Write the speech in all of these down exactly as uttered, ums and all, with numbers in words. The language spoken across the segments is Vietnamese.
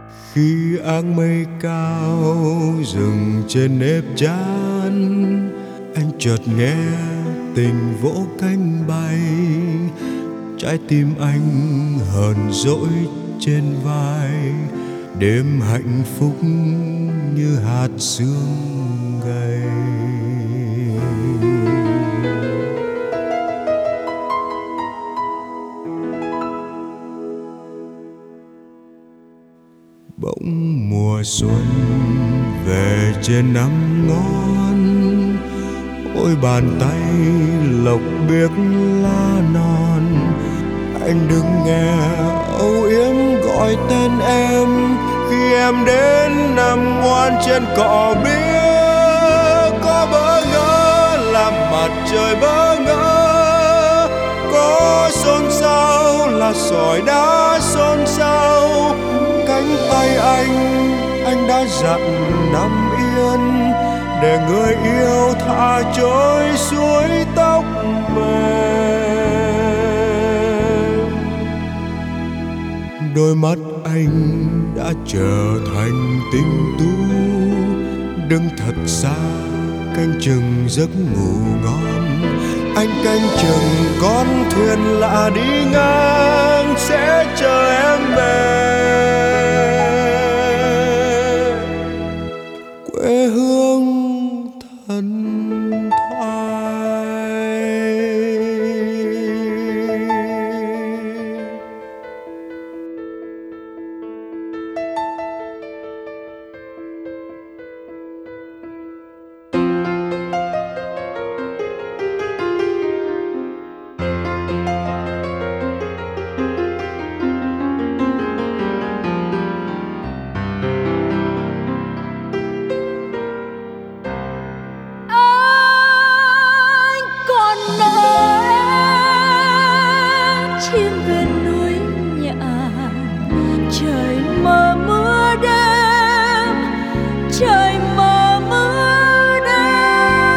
Khi áng mây cao dừng trên nếp chán, anh chợt nghe tình vỗ cánh bay, trái tim anh hờn dỗi trên vai. Đêm hạnh phúc như hạt sương gầy. Bỗng mùa xuân về trên năm ngón, ôi bàn tay lộc biếc lá non. Anh đừng nghe âu yếm gọi tên em, khi em đến nằm ngoan trên cỏ biếc. Có bỡ ngỡ làm mặt trời bỡ ngỡ, có xôn xao là sỏi đá xôn xao. Cánh tay anh, anh đã dặn nằm yên, để người yêu thả trôi suối tóc mềm. Đôi mắt anh đã trở thành tinh tú, đứng thật xa canh chừng giấc ngủ ngon. Anh canh chừng con thuyền lạ đi ngang, sẽ chờ em về quê hương thần thoại. Chim về núi nhà, trời mờ mưa đêm, trời mờ mưa đêm.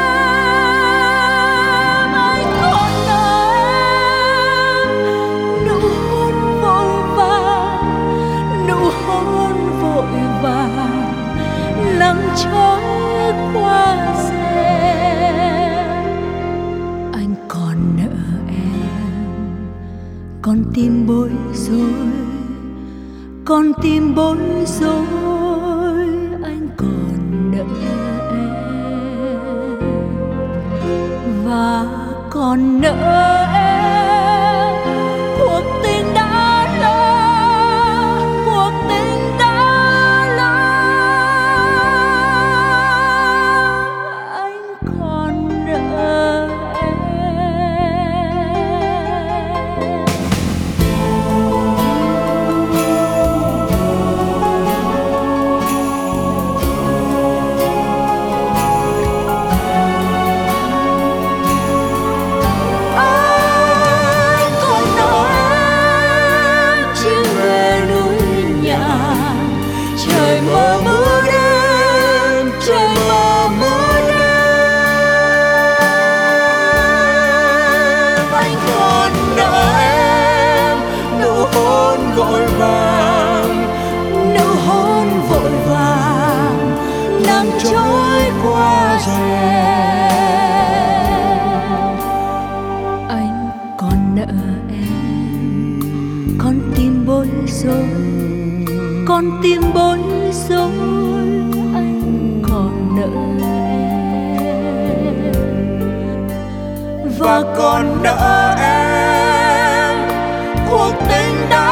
Anh còn nợ em nụ hôn vội vàng, nụ hôn vội vàng, nắng trói qua rèm. Anh còn nợ con tim bối rối, con tim bối rối, anh còn nợ em và còn nợ em cuộc tình đã lỡ, cuộc tình đã lỡ. Anh còn nợ em. Vội vàng, nụ hôn vội vàng, nắng trôi qua rèm. Anh còn nợ em, con tim bối rối, con tim bối rối, anh còn nợ em và còn nợ em cuộc tình đã